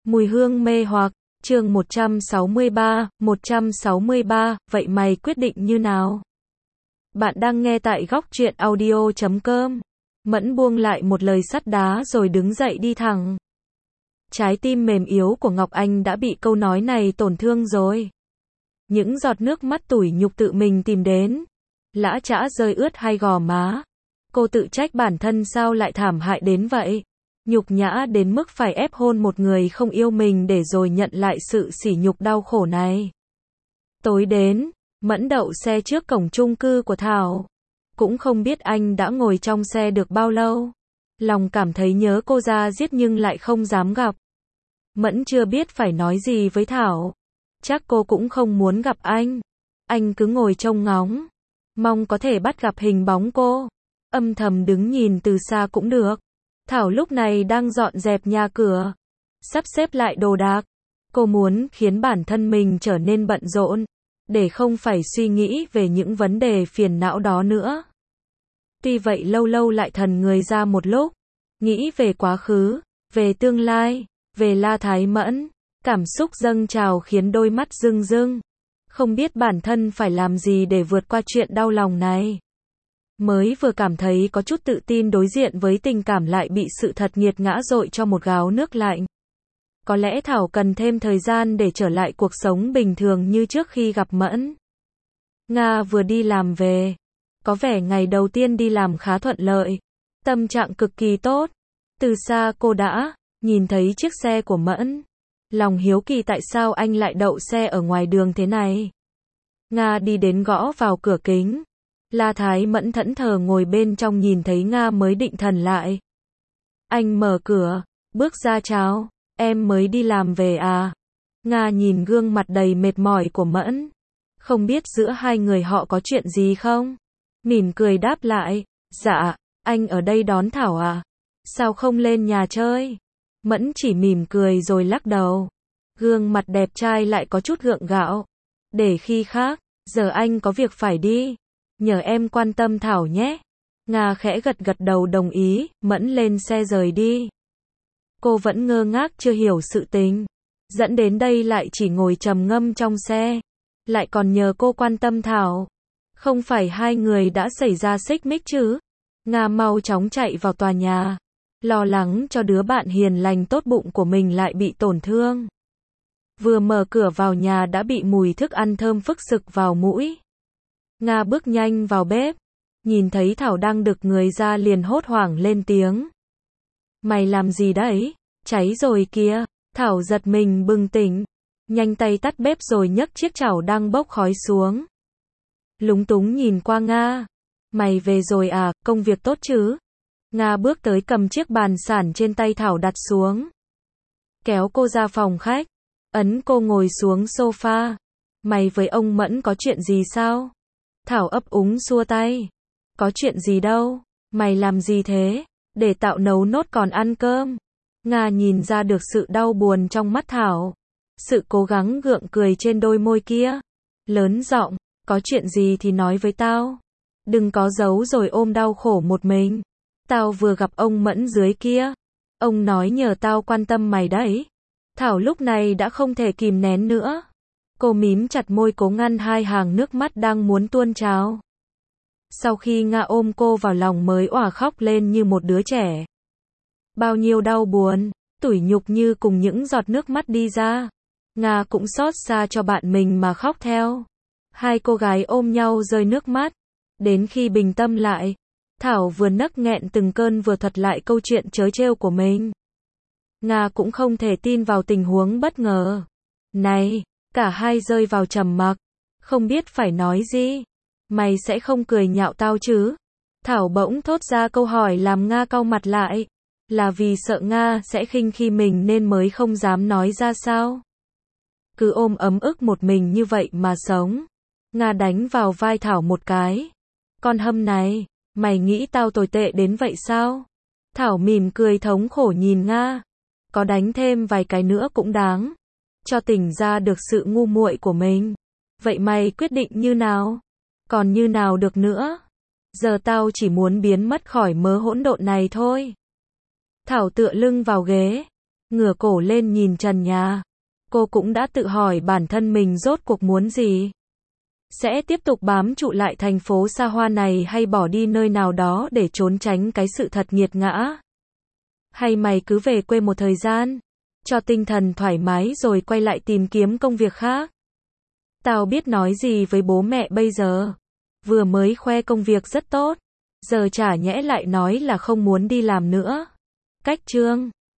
Mùi hương mê hoặc, chương 163, vậy mày quyết định như nào? Bạn đang nghe tại góc truyện audio.com. Mẫn buông lại một lời sắt đá rồi đứng dậy đi thẳng. Trái tim mềm yếu của Ngọc Anh đã bị câu nói này tổn thương rồi. Những giọt nước mắt tủi nhục tự mình tìm đến, lã chã rơi ướt hai gò má. Cô tự trách bản thân sao lại thảm hại đến vậy. Nhục nhã đến mức phải ép hôn một người không yêu mình để rồi nhận lại sự sỉ nhục đau khổ này. Tối đến, Mẫn đậu xe trước cổng chung cư của Thảo. Cũng không biết anh đã ngồi trong xe được bao lâu. Lòng cảm thấy nhớ cô ra giết nhưng lại không dám gặp. Mẫn chưa biết phải nói gì với Thảo. Chắc cô cũng không muốn gặp anh. Anh cứ ngồi trông ngóng, mong có thể bắt gặp hình bóng cô. Âm thầm đứng nhìn từ xa cũng được. Thảo lúc này đang dọn dẹp nhà cửa, sắp xếp lại đồ đạc. Cô muốn khiến bản thân mình trở nên bận rộn, để không phải suy nghĩ về những vấn đề phiền não đó nữa. Tuy vậy lâu lâu lại thần người ra một lúc, nghĩ về quá khứ, về tương lai, về La Thái Mẫn. Cảm xúc dâng trào khiến đôi mắt rưng rưng. Không biết bản thân phải làm gì để vượt qua chuyện đau lòng này. Mới vừa cảm thấy có chút tự tin đối diện với tình cảm lại bị sự thật nghiệt ngã dội cho một gáo nước lạnh. Có lẽ Thảo cần thêm thời gian để trở lại cuộc sống bình thường như trước khi gặp Mẫn. Nga vừa đi làm về. Có vẻ ngày đầu tiên đi làm khá thuận lợi. Tâm trạng cực kỳ tốt. Từ xa cô đã nhìn thấy chiếc xe của Mẫn. Lòng hiếu kỳ tại sao anh lại đậu xe ở ngoài đường thế này. Nga đi đến gõ vào cửa kính. La Thái Mẫn thẫn thờ ngồi bên trong nhìn thấy Nga mới định thần lại. Anh mở cửa, bước ra chào, em mới đi làm về à? Nga nhìn gương mặt đầy mệt mỏi của Mẫn. Không biết giữa hai người họ có chuyện gì không? Mỉm cười đáp lại, dạ, anh ở đây đón Thảo à? Sao không lên nhà chơi? Mẫn chỉ mỉm cười rồi lắc đầu. Gương mặt đẹp trai lại có chút gượng gạo. Để khi khác, giờ anh có việc phải đi. Nhờ em quan tâm Thảo nhé. Nga khẽ gật gật đầu đồng ý, Mẫn lên xe rời đi. Cô vẫn ngơ ngác chưa hiểu sự tình. Dẫn đến đây lại chỉ ngồi trầm ngâm trong xe. Lại còn nhờ cô quan tâm Thảo. Không phải hai người đã xảy ra xích mích chứ? Nga mau chóng chạy vào tòa nhà. Lo lắng cho đứa bạn hiền lành tốt bụng của mình lại bị tổn thương. Vừa mở cửa vào nhà đã bị mùi thức ăn thơm phức sực vào mũi. Nga bước nhanh vào bếp. Nhìn thấy Thảo đang đực người ra liền hốt hoảng lên tiếng. Mày làm gì đấy? Cháy rồi kìa. Thảo giật mình bừng tỉnh. Nhanh tay tắt bếp rồi nhấc chiếc chảo đang bốc khói xuống. Lúng túng nhìn qua Nga. Mày về rồi à, công việc tốt chứ? Nga bước tới cầm chiếc bàn sản trên tay Thảo đặt xuống. Kéo cô ra phòng khách. Ấn cô ngồi xuống sofa. Mày với ông Mẫn có chuyện gì sao? Thảo ấp úng xua tay. Có chuyện gì đâu, mày làm gì thế? Để Tạo nấu nốt còn ăn cơm. Nga nhìn ra được sự đau buồn trong mắt Thảo. Sự cố gắng gượng cười trên đôi môi kia. Lớn giọng, có chuyện gì thì nói với tao. Đừng có giấu rồi ôm đau khổ một mình. Tao vừa gặp ông Mẫn dưới kia. Ông nói nhờ tao quan tâm mày đấy. Thảo lúc này đã không thể kìm nén nữa. Cô mím chặt môi cố ngăn hai hàng nước mắt đang muốn tuôn trào. Sau khi Nga ôm cô vào lòng mới òa khóc lên như một đứa trẻ. Bao nhiêu đau buồn, tủi nhục như cùng những giọt nước mắt đi ra. Nga cũng xót xa cho bạn mình mà khóc theo. Hai cô gái ôm nhau rơi nước mắt. Đến khi bình tâm lại, Thảo vừa nấc nghẹn từng cơn vừa thuật lại câu chuyện trớ trêu của mình. Nga cũng không thể tin vào tình huống bất ngờ này. Cả hai rơi vào trầm mặc. Không biết phải nói gì. Mày sẽ không cười nhạo tao chứ? Thảo bỗng thốt ra câu hỏi làm Nga cau mặt lại. Là vì sợ Nga sẽ khinh khi mình nên mới không dám nói ra sao? Cứ ôm ấm ức một mình như vậy mà sống. Nga đánh vào vai Thảo một cái. Con hâm này, mày nghĩ tao tồi tệ đến vậy sao? Thảo mỉm cười thống khổ nhìn Nga. Có đánh thêm vài cái nữa cũng đáng. Cho tỉnh ra được sự ngu muội của mình. Vậy mày quyết định như nào? Còn như nào được nữa? Giờ tao chỉ muốn biến mất khỏi mớ hỗn độn này thôi. Thảo tựa lưng vào ghế. Ngửa cổ lên nhìn trần nhà. Cô cũng đã tự hỏi bản thân mình rốt cuộc muốn gì. Sẽ tiếp tục bám trụ lại thành phố xa hoa này hay bỏ đi nơi nào đó để trốn tránh cái sự thật nghiệt ngã? Hay mày cứ về quê một thời gian, cho tinh thần thoải mái rồi quay lại tìm kiếm công việc khác? Tao biết nói gì với bố mẹ bây giờ. Vừa mới khoe công việc rất tốt, giờ chả nhẽ lại nói là không muốn đi làm nữa. Cách chương